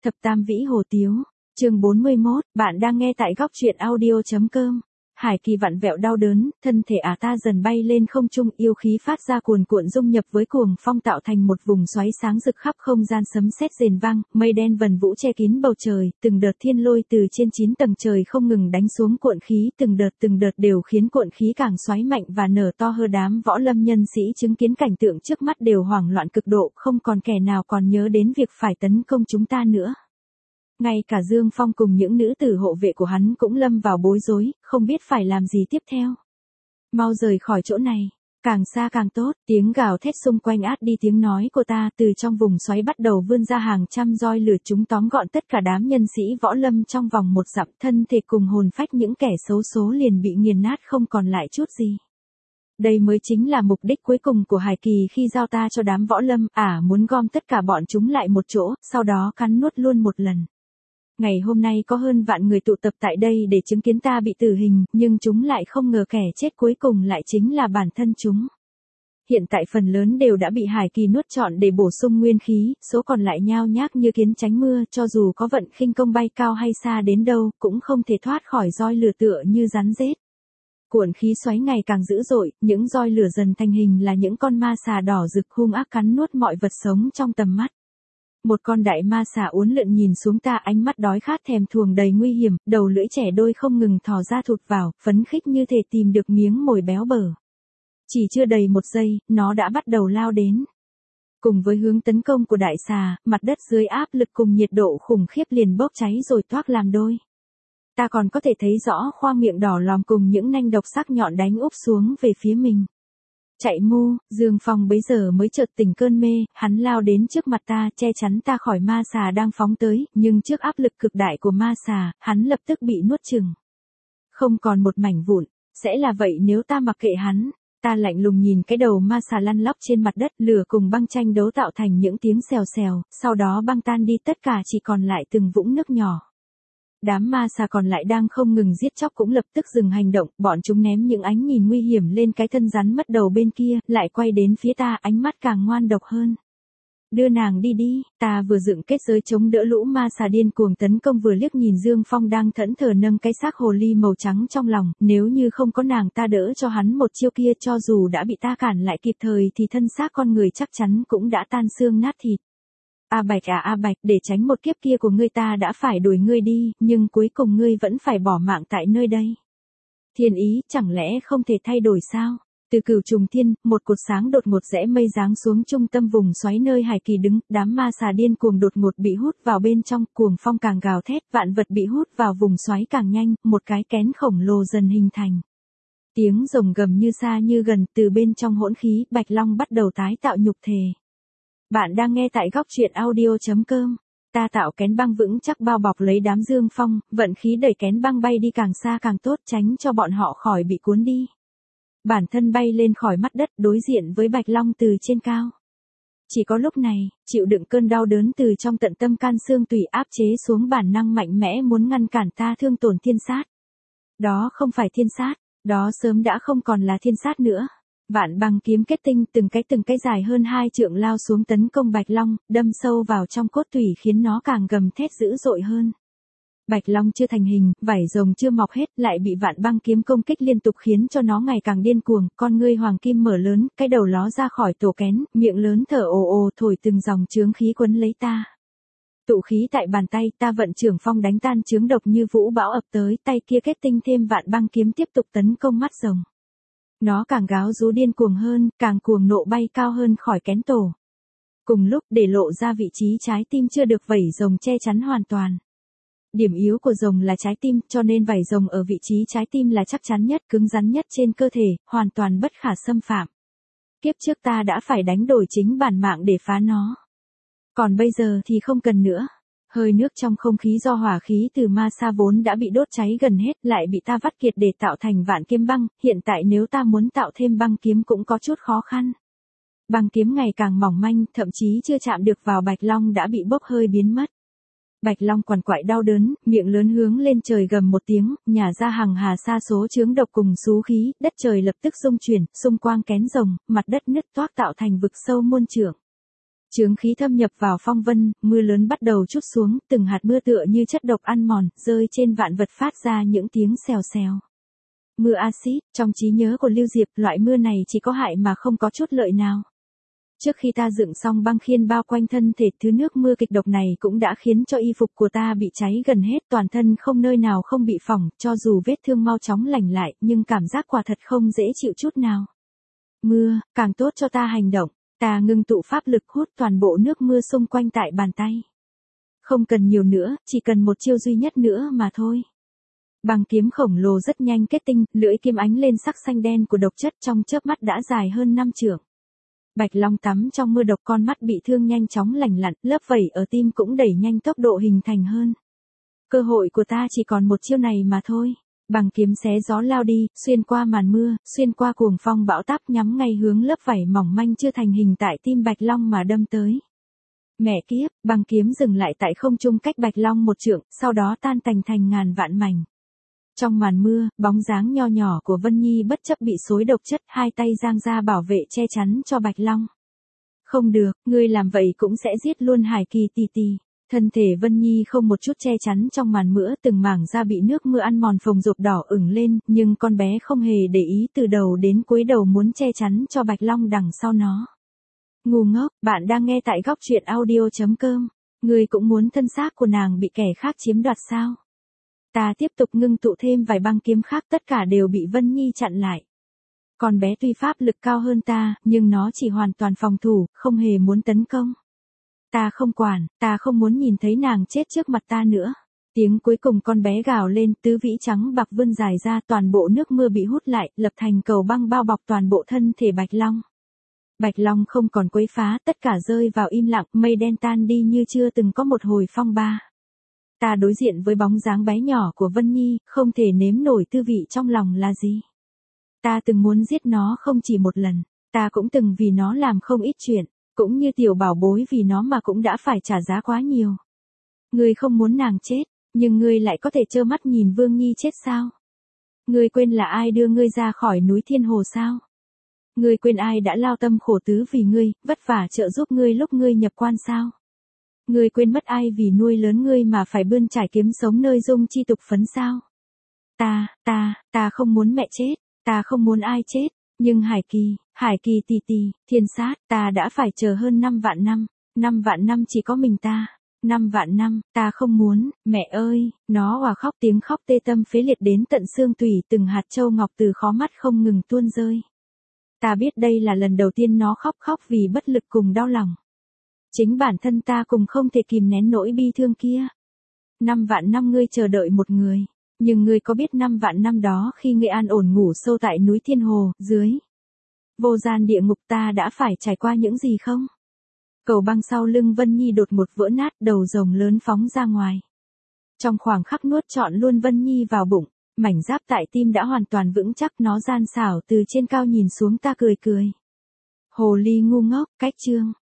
Thập Tam Vĩ Hồ Tiếu, chương 41, bạn đang nghe tại góc truyện audio.com. Hải Kỳ vặn vẹo đau đớn, thân thể ta dần bay lên không trung, yêu khí phát ra cuồn cuộn dung nhập với cuồng phong tạo thành một vùng xoáy sáng rực khắp không gian, sấm sét rền vang, mây đen vần vũ che kín bầu trời, từng đợt thiên lôi từ trên 9 tầng trời không ngừng đánh xuống cuộn khí, từng đợt đều khiến cuộn khí càng xoáy mạnh và nở to hơn. Đám võ lâm nhân sĩ chứng kiến cảnh tượng trước mắt đều hoảng loạn cực độ, không còn kẻ nào còn nhớ đến việc phải tấn công chúng ta nữa. Ngay cả Dương Phong cùng những nữ tử hộ vệ của hắn cũng lâm vào bối rối, không biết phải làm gì tiếp theo. Mau rời khỏi chỗ này, càng xa càng tốt. Tiếng gào thét xung quanh át đi tiếng nói của ta, từ trong vùng xoáy bắt đầu vươn ra hàng trăm roi lửa, chúng tóm gọn tất cả đám nhân sĩ võ lâm trong vòng một dặm, thân thể cùng hồn phách những kẻ xấu số liền bị nghiền nát không còn lại chút gì. Đây mới chính là mục đích cuối cùng của Hải Kỳ khi giao ta cho đám võ lâm, muốn gom tất cả bọn chúng lại một chỗ, sau đó cắn nuốt luôn một lần. Ngày hôm nay có hơn vạn người tụ tập tại đây để chứng kiến ta bị tử hình, nhưng chúng lại không ngờ kẻ chết cuối cùng lại chính là bản thân chúng. Hiện tại phần lớn đều đã bị Hải Kỳ nuốt trọn để bổ sung nguyên khí, số còn lại nhao nhác như kiến tránh mưa, cho dù có vận khinh công bay cao hay xa đến đâu, cũng không thể thoát khỏi roi lửa tựa như rắn rết. Cuộn khí xoáy ngày càng dữ dội, những roi lửa dần thành hình là những con ma xà đỏ rực hung ác cắn nuốt mọi vật sống trong tầm mắt. Một con đại ma xà uốn lượn nhìn xuống ta, ánh mắt đói khát thèm thuồng đầy nguy hiểm, đầu lưỡi trẻ đôi không ngừng thò ra thụt vào, phấn khích như thể tìm được miếng mồi béo bở. Chỉ chưa đầy một giây, nó đã bắt đầu lao đến. Cùng với hướng tấn công của đại xà, mặt đất dưới áp lực cùng nhiệt độ khủng khiếp liền bốc cháy rồi toác làm đôi. Ta còn có thể thấy rõ khoang miệng đỏ lòm cùng những nanh độc sắc nhọn đánh úp xuống về phía mình. Chạy mu, Dương Phong bấy giờ mới chợt tỉnh cơn mê, hắn lao đến trước mặt ta, che chắn ta khỏi ma xà đang phóng tới, nhưng trước áp lực cực đại của ma xà, hắn lập tức bị nuốt chửng. Không còn một mảnh vụn, sẽ là vậy nếu ta mặc kệ hắn. Ta lạnh lùng nhìn cái đầu ma xà lăn lóc trên mặt đất, lửa cùng băng tranh đấu tạo thành những tiếng xèo xèo, sau đó băng tan đi, tất cả chỉ còn lại từng vũng nước nhỏ. Đám ma xà còn lại đang không ngừng giết chóc cũng lập tức dừng hành động, bọn chúng ném những ánh nhìn nguy hiểm lên cái thân rắn mất đầu bên kia, lại quay đến phía ta, ánh mắt càng ngoan độc hơn. Đưa nàng đi đi, ta vừa dựng kết giới chống đỡ lũ ma xà điên cuồng tấn công, vừa liếc nhìn Dương Phong đang thẫn thờ nâng cái xác hồ ly màu trắng trong lòng, nếu như không có nàng ta đỡ cho hắn một chiêu kia, cho dù đã bị ta cản lại kịp thời thì thân xác con người chắc chắn cũng đã tan xương nát thịt. A Bạch, để tránh một kiếp kia của ngươi ta đã phải đuổi ngươi đi, nhưng cuối cùng ngươi vẫn phải bỏ mạng tại nơi đây. Thiên ý, chẳng lẽ không thể thay đổi sao? Từ Cửu Trùng Thiên, một cột sáng đột ngột rẽ mây giáng xuống trung tâm vùng xoáy nơi Hải Kỳ đứng, đám ma xà điên cuồng đột ngột bị hút vào bên trong, cuồng phong càng gào thét, vạn vật bị hút vào vùng xoáy càng nhanh, một cái kén khổng lồ dần hình thành. Tiếng rồng gầm như xa như gần, từ bên trong hỗn khí, Bạch Long bắt đầu tái tạo nhục thể. Bạn đang nghe tại góc truyện audio.com. Ta tạo kén băng vững chắc bao bọc lấy đám Dương Phong, vận khí đẩy kén băng bay đi càng xa càng tốt, tránh cho bọn họ khỏi bị cuốn đi. Bản thân bay lên khỏi mặt đất, đối diện với Bạch Long từ trên cao. Chỉ có lúc này, chịu đựng cơn đau đớn từ trong tận tâm can xương tủy áp chế xuống bản năng mạnh mẽ muốn ngăn cản ta thương tổn thiên sát. Đó không phải thiên sát, đó sớm đã không còn là thiên sát nữa. Vạn băng kiếm kết tinh từng cái dài hơn 2 trượng lao xuống tấn công Bạch Long, đâm sâu vào trong cốt tủy khiến nó càng gầm thét dữ dội hơn. Bạch Long chưa thành hình, vảy rồng chưa mọc hết, lại bị vạn băng kiếm công kích liên tục khiến cho nó ngày càng điên cuồng, con ngươi hoàng kim mở lớn, cái đầu ló ra khỏi tổ kén, miệng lớn thở ồ ồ thổi từng dòng chướng khí quấn lấy ta. Tụ khí tại bàn tay, ta vận trưởng phong đánh tan chướng độc như vũ bão ập tới, tay kia kết tinh thêm vạn băng kiếm tiếp tục tấn công mắt rồng. Nó càng gáo rú điên cuồng hơn, càng cuồng nộ bay cao hơn khỏi kén tổ. Cùng lúc để lộ ra vị trí trái tim chưa được vảy rồng che chắn hoàn toàn. Điểm yếu của rồng là trái tim, cho nên vảy rồng ở vị trí trái tim là chắc chắn nhất, cứng rắn nhất trên cơ thể, hoàn toàn bất khả xâm phạm. Kiếp trước ta đã phải đánh đổi chính bản mạng để phá nó. Còn bây giờ thì không cần nữa. Hơi nước trong không khí do hỏa khí từ ma sa vốn đã bị đốt cháy gần hết, lại bị ta vắt kiệt để tạo thành vạn kiếm băng, hiện tại nếu ta muốn tạo thêm băng kiếm cũng có chút khó khăn. Băng kiếm ngày càng mỏng manh, thậm chí chưa chạm được vào Bạch Long đã bị bốc hơi biến mất. Bạch Long quằn quại đau đớn, miệng lớn hướng lên trời gầm một tiếng, nhả ra hằng hà sa số chướng độc cùng xú khí, đất trời lập tức rung chuyển, xung quanh kén rồng, mặt đất nứt toác tạo thành vực sâu muôn trượng. Chướng khí thâm nhập vào phong vân, mưa lớn bắt đầu trút xuống, từng hạt mưa tựa như chất độc ăn mòn, rơi trên vạn vật phát ra những tiếng xèo xèo. Mưa axit, trong trí nhớ của Lưu Diệp, loại mưa này chỉ có hại mà không có chút lợi nào. Trước khi ta dựng xong băng khiên bao quanh thân thể, thứ nước mưa kịch độc này cũng đã khiến cho y phục của ta bị cháy gần hết, toàn thân không nơi nào không bị phỏng, cho dù vết thương mau chóng lành lại, nhưng cảm giác quả thật không dễ chịu chút nào. Mưa, càng tốt cho ta hành động. Ta ngưng tụ pháp lực hút toàn bộ nước mưa xung quanh tại bàn tay. Không cần nhiều nữa, chỉ cần một chiêu duy nhất nữa mà thôi. Băng kiếm khổng lồ rất nhanh kết tinh, lưỡi kiếm ánh lên sắc xanh đen của độc chất, trong chớp mắt đã dài hơn 5 trượng. Bạch Long tắm trong mưa độc, con mắt bị thương nhanh chóng lành lặn, lớp vảy ở tim cũng đẩy nhanh tốc độ hình thành hơn. Cơ hội của ta chỉ còn một chiêu này mà thôi. Bằng kiếm xé gió lao đi, xuyên qua màn mưa, xuyên qua cuồng phong bão táp, nhắm ngay hướng lớp vảy mỏng manh chưa thành hình tại tim Bạch Long mà đâm tới. Mẹ kiếp, bằng kiếm dừng lại tại không trung cách Bạch Long 1 trượng, sau đó tan tành thành ngàn vạn mảnh. Trong màn mưa, bóng dáng nho nhỏ của Vân Nhi bất chấp bị xối độc chất, hai tay giang ra bảo vệ che chắn cho Bạch Long. Không được, ngươi làm vậy cũng sẽ giết luôn Hải Kỳ tỷ tỷ. Thân thể Vân Nhi không một chút che chắn trong màn mưa, từng mảng da bị nước mưa ăn mòn phồng rộp đỏ ửng lên, nhưng con bé không hề để ý, từ đầu đến cuối đầu muốn che chắn cho Bạch Long đằng sau nó. Ngu ngốc, bạn đang nghe tại góc truyện audio.com. Ngươi cũng muốn thân xác của nàng bị kẻ khác chiếm đoạt sao? Ta tiếp tục ngưng tụ thêm vài băng kiếm khác, tất cả đều bị Vân Nhi chặn lại. Con bé tuy pháp lực cao hơn ta, nhưng nó chỉ hoàn toàn phòng thủ, không hề muốn tấn công. Ta không quản, ta không muốn nhìn thấy nàng chết trước mặt ta nữa. Tiếng cuối cùng con bé gào lên, tứ vĩ trắng bạc vươn dài ra, toàn bộ nước mưa bị hút lại, lập thành cầu băng bao bọc toàn bộ thân thể Bạch Long. Bạch Long không còn quấy phá, tất cả rơi vào im lặng, mây đen tan đi như chưa từng có một hồi phong ba. Ta đối diện với bóng dáng bé nhỏ của Vân Nhi, không thể nếm nổi tư vị trong lòng là gì. Ta từng muốn giết nó không chỉ một lần, ta cũng từng vì nó làm không ít chuyện. Cũng như tiểu bảo bối vì nó mà cũng đã phải trả giá quá nhiều. Ngươi không muốn nàng chết, nhưng ngươi lại có thể trơ mắt nhìn Vương Nhi chết sao? Ngươi quên là ai đưa ngươi ra khỏi núi Thiên Hồ sao? Ngươi quên ai đã lao tâm khổ tứ vì ngươi, vất vả trợ giúp ngươi lúc ngươi nhập quan sao? Ngươi quên mất ai vì nuôi lớn ngươi mà phải bươn trải kiếm sống nơi dung chi tục phấn sao? Ta không muốn mẹ chết, ta không muốn ai chết. Nhưng Hải Kỳ tỷ tỷ, thiên sát, ta đã phải chờ hơn 5 vạn năm. 5 vạn năm chỉ có mình ta. 5 vạn năm, ta không muốn, mẹ ơi, nó òa khóc, tiếng khóc tê tâm phế liệt đến tận xương tủy, từng hạt châu ngọc từ khóe mắt không ngừng tuôn rơi. Ta biết đây là lần đầu tiên nó khóc vì bất lực cùng đau lòng. Chính bản thân ta cùng không thể kìm nén nỗi bi thương kia. 5 vạn năm ngươi chờ đợi một người. Nhưng ngươi có biết 5 vạn năm đó khi ngươi an ổn ngủ sâu tại núi Thiên Hồ, dưới vô gian địa ngục ta đã phải trải qua những gì không? Cầu băng sau lưng Vân Nhi đột một vỡ nát, đầu rồng lớn phóng ra ngoài. Trong khoảng khắc nuốt trọn luôn Vân Nhi vào bụng, mảnh giáp tại tim đã hoàn toàn vững chắc, nó gian xảo từ trên cao nhìn xuống ta cười cười. Hồ ly ngu ngốc, cách chương.